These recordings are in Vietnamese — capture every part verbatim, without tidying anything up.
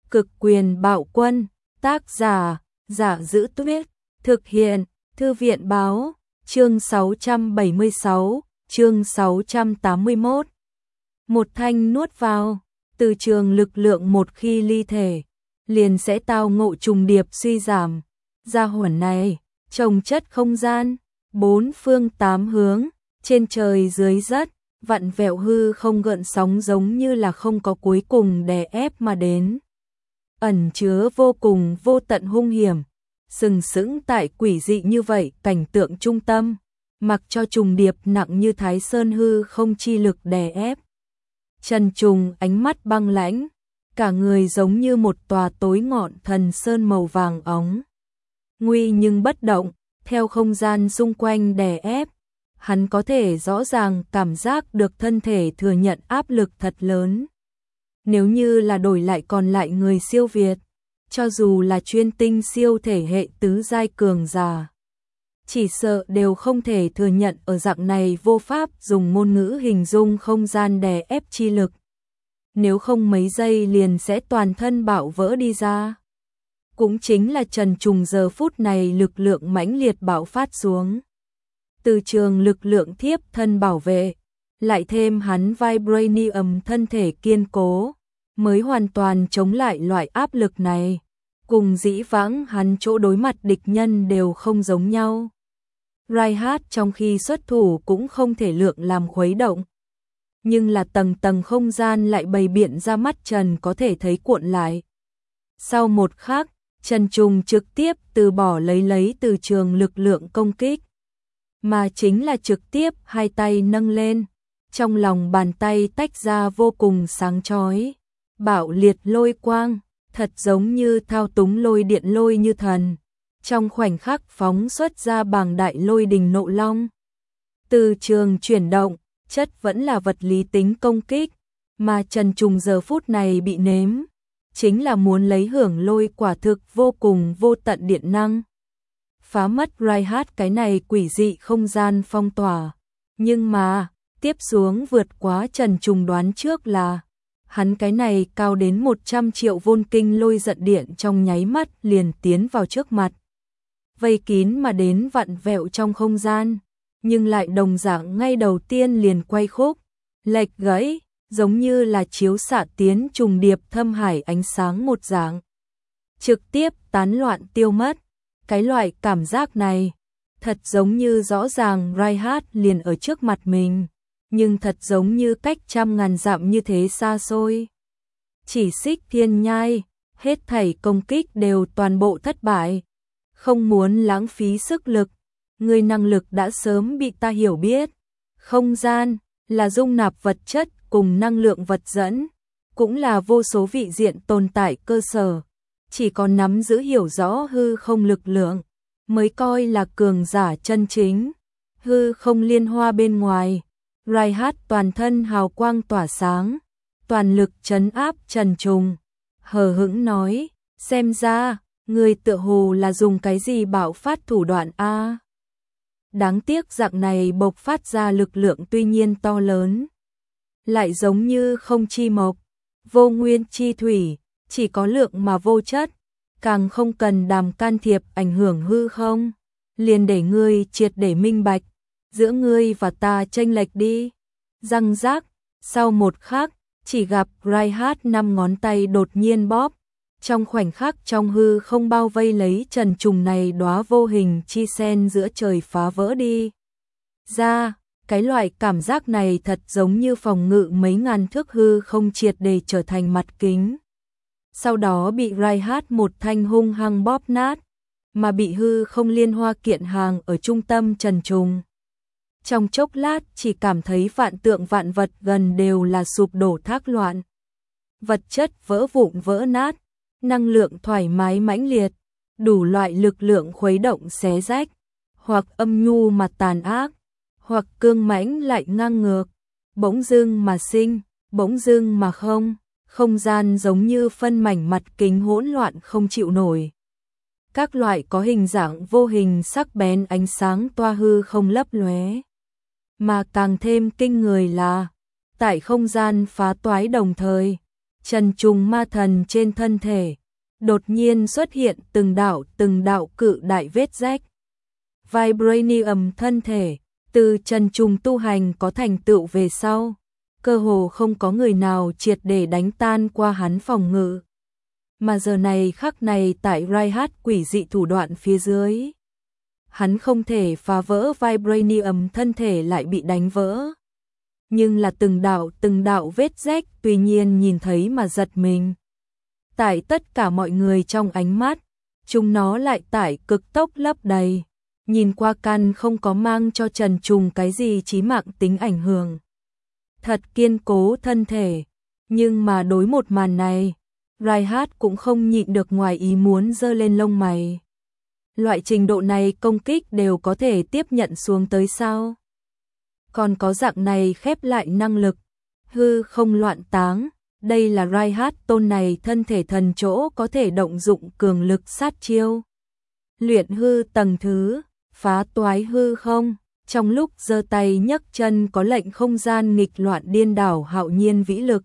Cực quyền bạo quân, tác giả, Giả Giữ Tuyết, thực hiện, Thư viện báo, chương sáu trăm bảy mươi sáu, chương sáu trăm tám mươi mốt. Một thanh nuốt vào, từ trường lực lượng một khi ly thể, liền sẽ tao ngộ trùng điệp suy giảm. Gia hỏa này, trồng chất không gian, bốn phương tám hướng, trên trời dưới đất, vặn vẹo hư không gợn sóng giống như là không có cuối cùng đè ép mà đến. Ẩn chứa vô cùng vô tận hung hiểm, sừng sững tại quỷ dị như vậy cảnh tượng trung tâm, mặc cho trùng điệp nặng như Thái Sơn hư không chi lực đè ép. Trần Trùng ánh mắt băng lãnh, cả người giống như một tòa tối ngọn thần sơn màu vàng óng. Nguy nhưng bất động, theo không gian xung quanh đè ép, hắn có thể rõ ràng cảm giác được thân thể thừa nhận áp lực thật lớn. Nếu như là đổi lại còn lại người siêu việt, cho dù là chuyên tinh siêu thể hệ tứ giai cường giả, chỉ sợ đều không thể thừa nhận ở dạng này vô pháp dùng ngôn ngữ hình dung không gian đè ép chi lực. Nếu không mấy giây liền sẽ toàn thân bạo vỡ đi ra. Cũng chính là Trần Trùng giờ phút này lực lượng mãnh liệt bạo phát xuống. Từ trường lực lượng thiếp thân bảo vệ, lại thêm hắn Vibranium thân thể kiên cố, mới hoàn toàn chống lại loại áp lực này. Cùng dĩ vãng hắn chỗ đối mặt địch nhân đều không giống nhau. Reinhardt trong khi xuất thủ cũng không thể lượng làm khuấy động. Nhưng là tầng tầng không gian lại bày biện ra mắt Trần có thể thấy cuộn lại. Sau một khắc, Trần Trùng trực tiếp từ bỏ lấy lấy từ trường lực lượng công kích. Mà chính là trực tiếp hai tay nâng lên, trong lòng bàn tay tách ra vô cùng sáng chói. Bạo liệt lôi quang, thật giống như thao túng lôi điện lôi như thần. Trong khoảnh khắc phóng xuất ra bàng đại lôi đình nộ long. Từ trường chuyển động, chất vẫn là vật lý tính công kích, mà Trần Trùng giờ phút này bị nếm, chính là muốn lấy hưởng lôi quả thực vô cùng vô tận điện năng. Phá mất Reinhardt cái này quỷ dị không gian phong tỏa, nhưng mà, tiếp xuống vượt quá Trần Trùng đoán trước là, hắn cái này cao đến một trăm triệu vôn kinh lôi giận điện trong nháy mắt liền tiến vào trước mặt. Vây kín mà đến vặn vẹo trong không gian, nhưng lại đồng dạng ngay đầu tiên liền quay khúc, lệch gãy, giống như là chiếu xạ tiến trùng điệp thâm hải ánh sáng một dạng. Trực tiếp tán loạn tiêu mất, cái loại cảm giác này, thật giống như rõ ràng Reinhardt liền ở trước mặt mình, nhưng thật giống như cách trăm ngàn dặm như thế xa xôi. Chỉ xích thiên nhai, hết thảy công kích đều toàn bộ thất bại. Không muốn lãng phí sức lực, người năng lực đã sớm bị ta hiểu biết. Không gian là dung nạp vật chất cùng năng lượng vật dẫn, cũng là vô số vị diện tồn tại cơ sở. Chỉ có nắm giữ hiểu rõ hư không lực lượng, mới coi là cường giả chân chính. Hư không liên hoa bên ngoài, Reinhardt toàn thân hào quang tỏa sáng, toàn lực trấn áp Trần Trùng. Hờ hững nói, xem ra, người tựa hồ là dùng cái gì bạo phát thủ đoạn a? Đáng tiếc dạng này bộc phát ra lực lượng tuy nhiên to lớn, lại giống như không chi mộc, vô nguyên chi thủy, chỉ có lượng mà vô chất, càng không cần đàm can thiệp ảnh hưởng hư không, liền để ngươi triệt để minh bạch, giữa ngươi và ta chênh lệch đi. Răng rác, sau một khắc, chỉ gặp Reinhardt năm ngón tay đột nhiên bóp, trong khoảnh khắc trong hư không bao vây lấy Trần Trùng này đóa vô hình chi sen giữa trời phá vỡ đi. Ra, cái loại cảm giác này thật giống như phòng ngự mấy ngàn thước hư không triệt để trở thành mặt kính. Sau đó bị Reinhardt một thanh hung hăng bóp nát, mà bị hư không liên hoa kiện hàng ở trung tâm Trần Trùng. Trong chốc lát chỉ cảm thấy vạn tượng vạn vật gần đều là sụp đổ thác loạn. Vật chất vỡ vụn vỡ nát, năng lượng thoải mái mãnh liệt, đủ loại lực lượng khuấy động xé rách, hoặc âm nhu mà tàn ác, hoặc cương mãnh lại ngang ngược, bỗng dưng mà sinh, bỗng dưng mà không, không gian giống như phân mảnh mặt kính hỗn loạn không chịu nổi. Các loại có hình dạng vô hình sắc bén ánh sáng toa hư không lấp lóe. Mà càng thêm kinh người là, tại không gian phá toái đồng thời, Trần trùng ma thần trên thân thể, đột nhiên xuất hiện từng đạo từng đạo cự đại vết rách. Vibranium thân thể, từ Trần trùng tu hành có thành tựu về sau, cơ hồ không có người nào triệt để đánh tan qua hắn phòng ngự. Mà giờ này khắc này tại Reinhardt quỷ dị thủ đoạn phía dưới, hắn không thể phá vỡ Vibranium thân thể lại bị đánh vỡ. Nhưng là từng đạo từng đạo vết rách tuy nhiên nhìn thấy mà giật mình. Tại tất cả mọi người trong ánh mắt, chúng nó lại tải cực tốc lấp đầy. Nhìn qua căn không có mang cho Trần Trùng cái gì chí mạng tính ảnh hưởng. Thật kiên cố thân thể, nhưng mà đối một màn này, Reinhardt cũng không nhịn được ngoài ý muốn giơ lên lông mày. Loại trình độ này công kích đều có thể tiếp nhận xuống tới sao? Còn có dạng này khép lại năng lực, hư không loạn táng, đây là Reinhardt tôn này thân thể thần chỗ có thể động dụng cường lực sát chiêu. Luyện hư tầng thứ, phá toái hư không, trong lúc giơ tay nhấc chân có lệnh không gian nghịch loạn điên đảo hạo nhiên vĩ lực.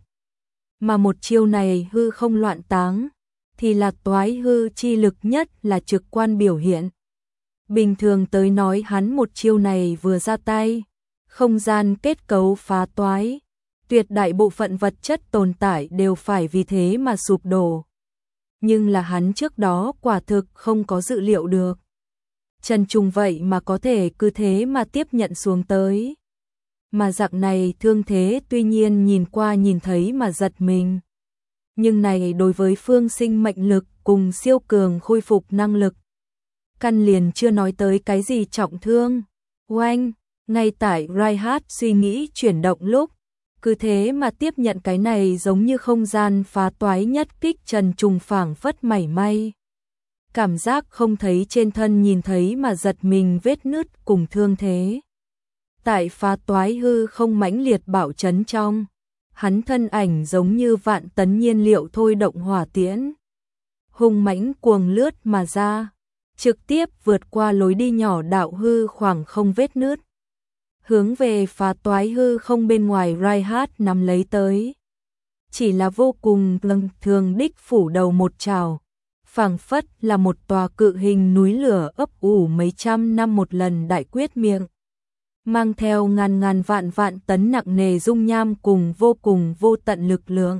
Mà một chiêu này hư không loạn táng, thì là toái hư chi lực nhất là trực quan biểu hiện. Bình thường tới nói hắn một chiêu này vừa ra tay, không gian kết cấu phá toái, tuyệt đại bộ phận vật chất tồn tại đều phải vì thế mà sụp đổ. Nhưng là hắn trước đó quả thực không có dự liệu được. Trần Trùng vậy mà có thể cứ thế mà tiếp nhận xuống tới. Mà dạng này thương thế tuy nhiên nhìn qua nhìn thấy mà giật mình. Nhưng này đối với phương sinh mệnh lực cùng siêu cường khôi phục năng lực. Căn liền chưa nói tới cái gì trọng thương. Oanh, ngay tại Reinhardt suy nghĩ chuyển động lúc. Cứ thế mà tiếp nhận cái này giống như không gian phá toái nhất kích Trần Trùng phảng phất mảy may. Cảm giác không thấy trên thân nhìn thấy mà giật mình vết nứt cùng thương thế. Tại phá toái hư không mãnh liệt bạo chấn trong, hắn thân ảnh giống như vạn tấn nhiên liệu thôi động hỏa tiễn. Hung mãnh cuồng lướt mà ra, trực tiếp vượt qua lối đi nhỏ đạo hư khoảng không vết nứt. Hướng về phá toái hư không bên ngoài Reinhardt nắm lấy tới. Chỉ là vô cùng lâng thường đích phủ đầu một trào. Phảng phất là một tòa cự hình núi lửa ấp ủ mấy trăm năm một lần đại quyết miệng. Mang theo ngàn ngàn vạn vạn tấn nặng nề dung nham cùng vô cùng vô tận lực lượng.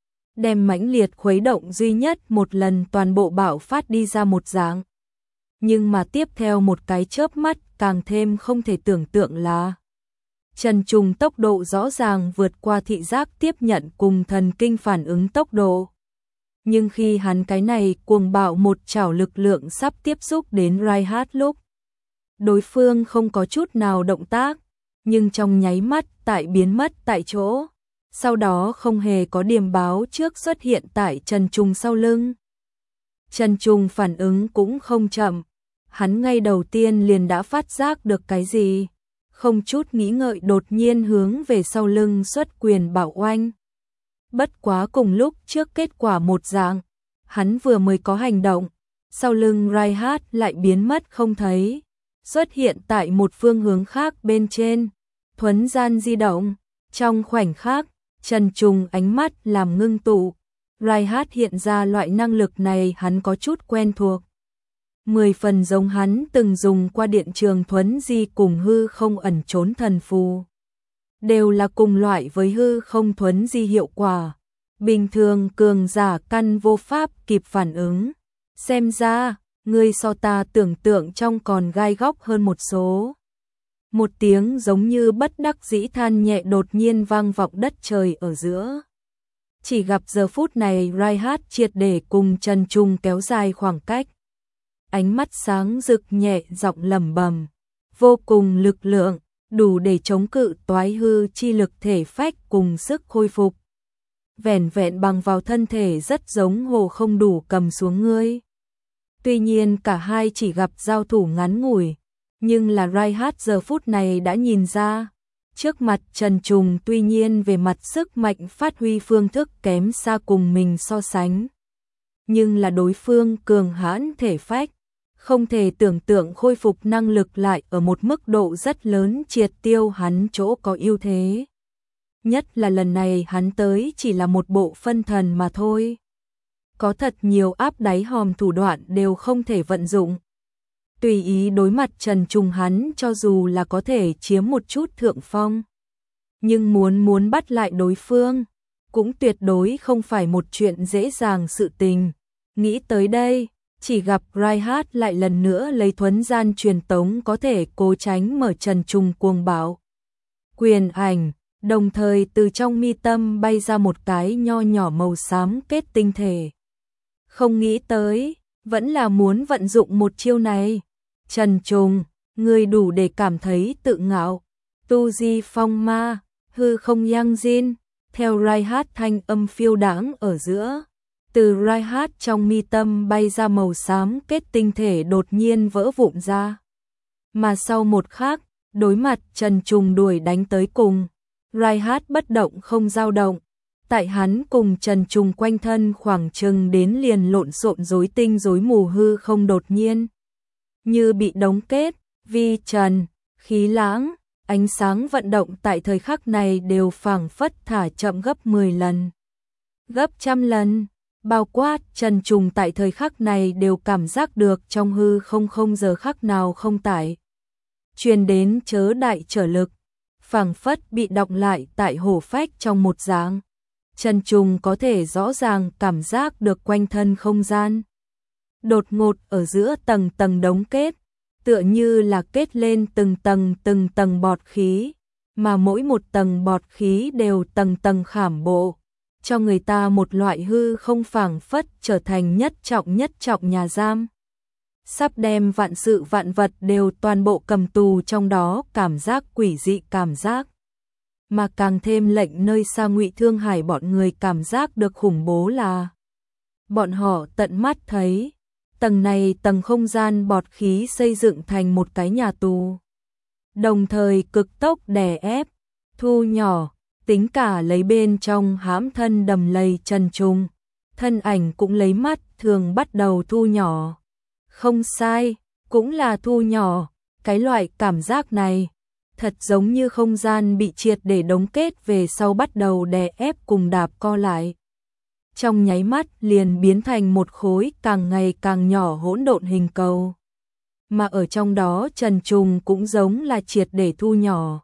Đem mãnh liệt khuấy động duy nhất một lần toàn bộ bạo phát đi ra một dạng. Nhưng mà tiếp theo một cái chớp mắt càng thêm không thể tưởng tượng là Trần Trùng tốc độ rõ ràng vượt qua thị giác tiếp nhận cùng thần kinh phản ứng tốc độ. Nhưng khi hắn cái này cuồng bạo một trảo lực lượng sắp tiếp xúc đến Reinhardt lúc, đối phương không có chút nào động tác, nhưng trong nháy mắt tại biến mất tại chỗ, sau đó không hề có điềm báo trước xuất hiện tại Trần Trùng sau lưng. Trần Trùng phản ứng cũng không chậm, hắn ngay đầu tiên liền đã phát giác được cái gì, không chút nghĩ ngợi đột nhiên hướng về sau lưng xuất quyền bảo oanh. Bất quá cùng lúc trước kết quả một dạng, hắn vừa mới có hành động, sau lưng Reinhardt lại biến mất không thấy, xuất hiện tại một phương hướng khác bên trên, thuấn gian di động, trong khoảnh khắc, Trần Trùng ánh mắt làm ngưng tụ, Reinhardt hiện ra loại năng lực này hắn có chút quen thuộc. Mười phần giống hắn từng dùng qua điện trường thuấn di cùng hư không ẩn trốn thần phù. Đều là cùng loại với hư không thuấn di hiệu quả. Bình thường cường giả căn vô pháp kịp phản ứng. Xem ra, ngươi so ta tưởng tượng trong còn gai góc hơn một số. Một tiếng giống như bất đắc dĩ than nhẹ đột nhiên vang vọng đất trời ở giữa. Chỉ gặp giờ phút này Reinhardt triệt để cùng Trần Trùng kéo dài khoảng cách. Ánh mắt sáng rực nhẹ giọng lẩm bẩm, vô cùng lực lượng, đủ để chống cự toái hư chi lực thể phách cùng sức khôi phục. Vẻn vẹn bằng vào thân thể rất giống hồ không đủ cầm xuống ngươi. Tuy nhiên cả hai chỉ gặp giao thủ ngắn ngủi, nhưng là Reinhardt giờ phút này đã nhìn ra, trước mặt Trần Trùng tuy nhiên về mặt sức mạnh phát huy phương thức kém xa cùng mình so sánh. Nhưng là đối phương cường hãn thể phách, không thể tưởng tượng khôi phục năng lực lại ở một mức độ rất lớn triệt tiêu hắn chỗ có ưu thế. nhất là lần này hắn tới chỉ là một bộ phân thần mà thôi. Có thật nhiều áp đáy hòm thủ đoạn đều không thể vận dụng. Tùy ý đối mặt Trần Trùng hắn cho dù là có thể chiếm một chút thượng phong. Nhưng muốn muốn bắt lại đối phương, cũng tuyệt đối không phải một chuyện dễ dàng sự tình. Nghĩ tới đây, chỉ gặp Reinhardt lại lần nữa lấy thuấn gian truyền tống có thể cố tránh mở Trần Trùng cuồng bạo quyền ảnh, đồng thời từ trong mi tâm bay ra một cái nho nhỏ màu xám kết tinh thể. Không nghĩ tới, vẫn là muốn vận dụng một chiêu này. Trần Trùng, người đủ để cảm thấy tự ngạo. Tu Di Phong Ma, hư không yang jin, theo Reinhardt thanh âm phiêu đãng ở giữa. Từ Reinhardt trong mi tâm bay ra màu xám kết tinh thể đột nhiên vỡ vụn ra. Mà sau một khắc, đối mặt Trần Trùng đuổi đánh tới cùng, Reinhardt bất động không dao động. Tại hắn cùng Trần Trùng quanh thân khoảng chừng đến liền lộn xộn rối tinh rối mù hư không đột nhiên như bị đóng kết, vi trần, khí lãng, ánh sáng vận động tại thời khắc này đều phảng phất thả chậm gấp mười lần, gấp trăm lần, bao quát Trần Trùng tại thời khắc này đều cảm giác được trong hư không không giờ khắc nào không tải. Truyền đến chớ đại trở lực, phảng phất bị đọng lại tại hổ phách trong một dáng. Trần Trùng có thể rõ ràng cảm giác được quanh thân không gian. Đột ngột ở giữa tầng tầng đống kết, tựa như là kết lên từng tầng từng tầng bọt khí, mà mỗi một tầng bọt khí đều tầng tầng khảm bộ, cho người ta một loại hư không phảng phất trở thành nhất trọng nhất trọng nhà giam. Sắp đem vạn sự vạn vật đều toàn bộ cầm tù trong đó, cảm giác quỷ dị cảm giác. Mà càng thêm lệnh nơi xa Ngụy Thương Hải bọn người cảm giác được khủng bố là bọn họ tận mắt thấy tầng này tầng không gian bọt khí xây dựng thành một cái nhà tù. Đồng thời cực tốc đè ép, thu nhỏ, tính cả lấy bên trong hãm thân đầm lầy Trần Trùng, thân ảnh cũng lấy mắt thường bắt đầu thu nhỏ. Không sai, cũng là thu nhỏ, cái loại cảm giác này thật giống như không gian bị triệt để đóng kết về sau bắt đầu đè ép cùng đạp co lại. Trong nháy mắt liền biến thành một khối càng ngày càng nhỏ hỗn độn hình cầu. Mà ở trong đó Trần Trùng cũng giống là triệt để thu nhỏ.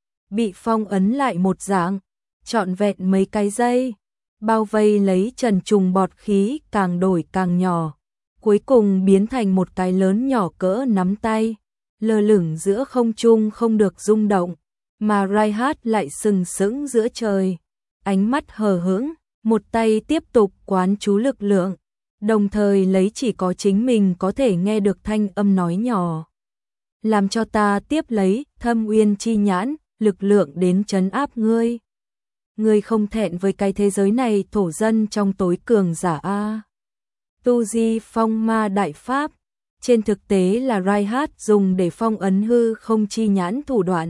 Bị phong ấn lại một dạng, trọn vẹn mấy cái giây, bao vây lấy Trần Trùng bọt khí càng đổi càng nhỏ. Cuối cùng biến thành một cái lớn nhỏ cỡ nắm tay, lơ lửng giữa không trung không được rung động, mà Reinhardt lại sừng sững giữa trời, ánh mắt hờ hững, một tay tiếp tục quán chú lực lượng, đồng thời lấy chỉ có chính mình có thể nghe được thanh âm nói nhỏ. Làm cho ta tiếp lấy Thâm Uyên chi nhãn, lực lượng đến trấn áp ngươi. Ngươi không thẹn với cái thế giới này thổ dân trong tối cường giả a. Tu Di Phong Ma Đại Pháp, trên thực tế là Reinhardt dùng để phong ấn hư không chi nhãn thủ đoạn.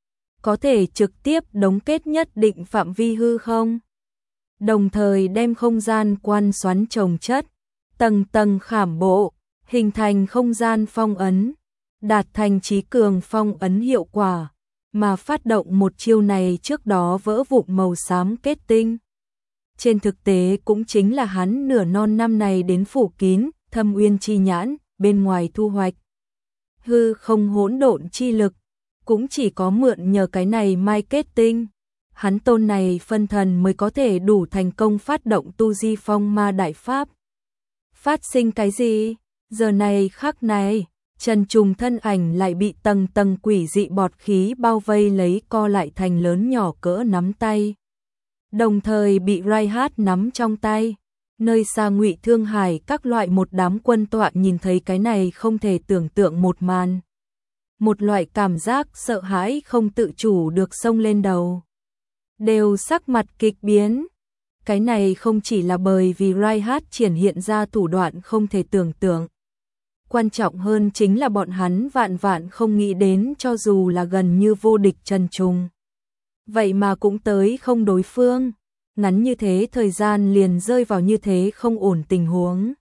Có thể trực tiếp đóng kết nhất định phạm vi hư không. Đồng thời đem không gian quan xoắn chồng chất, tầng tầng khảm bộ, hình thành không gian phong ấn, đạt thành trí cường phong ấn hiệu quả, mà phát động một chiêu này trước đó vỡ vụn màu xám kết tinh. Trên thực tế cũng chính là hắn nửa non năm này đến phủ kín, Thâm Uyên chi nhãn, bên ngoài thu hoạch. Hư không hỗn độn chi lực, cũng chỉ có mượn nhờ cái này mai kết tinh. Hắn tôn này phân thần mới có thể đủ thành công phát động Tu Di Phong Ma Đại Pháp. Phát sinh cái gì? Giờ này khắc này, Trần Trùng thân ảnh lại bị tầng tầng quỷ dị bọt khí bao vây lấy co lại thành lớn nhỏ cỡ nắm tay. Đồng thời bị Reinhardt nắm trong tay. Nơi xa Ngụy Thương Hải các loại một đám quân tọa nhìn thấy cái này không thể tưởng tượng một màn. Một loại cảm giác sợ hãi không tự chủ được xông lên đầu. Đều sắc mặt kịch biến. Cái này không chỉ là bởi vì Reinhardt triển hiện ra thủ đoạn không thể tưởng tượng. Quan trọng hơn chính là bọn hắn vạn vạn không nghĩ đến cho dù là gần như vô địch Trần Trùng. Vậy mà cũng tới không đối phương. Ngắn như thế thời gian liền rơi vào như thế không ổn tình huống.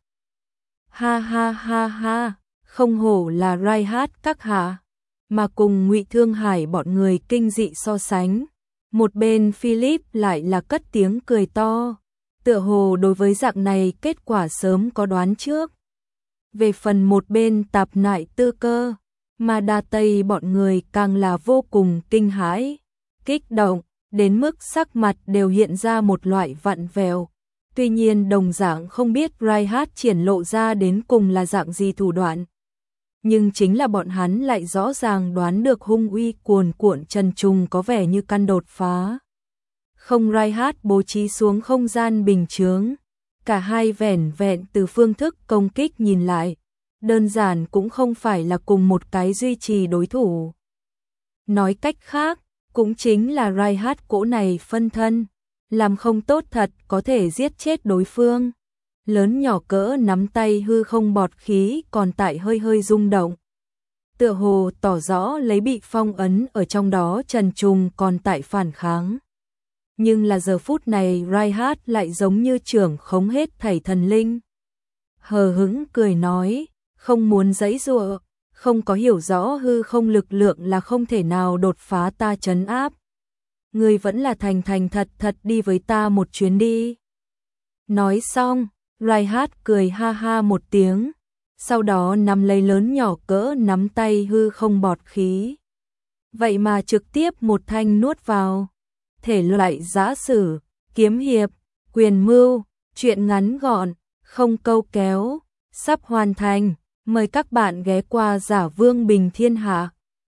Ha ha ha ha, không hổ là Reinhardt các hạ, mà cùng Ngụy Thương Hải bọn người kinh dị so sánh. Một bên Philip lại là cất tiếng cười to, tựa hồ đối với dạng này kết quả sớm có đoán trước. Về phần một bên Tạp Nại Tư Cơ, mà Đa Tây bọn người càng là vô cùng kinh hãi, kích động, đến mức sắc mặt đều hiện ra một loại vặn vẹo. Tuy nhiên đồng dạng không biết Reinhardt triển lộ ra đến cùng là dạng gì thủ đoạn. Nhưng chính là bọn hắn lại rõ ràng đoán được hung uy cuồn cuộn trần trùng có vẻ như căn đột phá. Không, Reinhardt bố trí xuống không gian bình chướng, cả hai vẻn vẹn từ phương thức công kích nhìn lại, đơn giản cũng không phải là cùng một cái duy trì đối thủ. Nói cách khác, cũng chính là Reinhardt cỗ này phân thân, làm không tốt thật có thể giết chết đối phương. Lớn nhỏ cỡ nắm tay hư không bọt khí còn tại hơi hơi rung động. Tựa hồ tỏ rõ lấy bị phong ấn ở trong đó trần trùng còn tại phản kháng. Nhưng là giờ phút này Reinhardt lại giống như trưởng khống hết thảy thần linh. Hờ hững cười nói, không muốn giãy giụa, không có hiểu rõ hư không lực lượng là không thể nào đột phá ta trấn áp. Ngươi vẫn là thành thành thật thật đi với ta một chuyến đi. Nói xong, Reinhardt cười ha ha một tiếng, sau đó nắm lấy lớn nhỏ cỡ nắm tay hư không bọt khí. Vậy mà trực tiếp một thanh nuốt vào. Thể loại giã sử, kiếm hiệp, quyền mưu, truyện ngắn gọn, không câu kéo, sắp hoàn thành. Mời các bạn ghé qua Giả Vương Bình Thiên Hạ.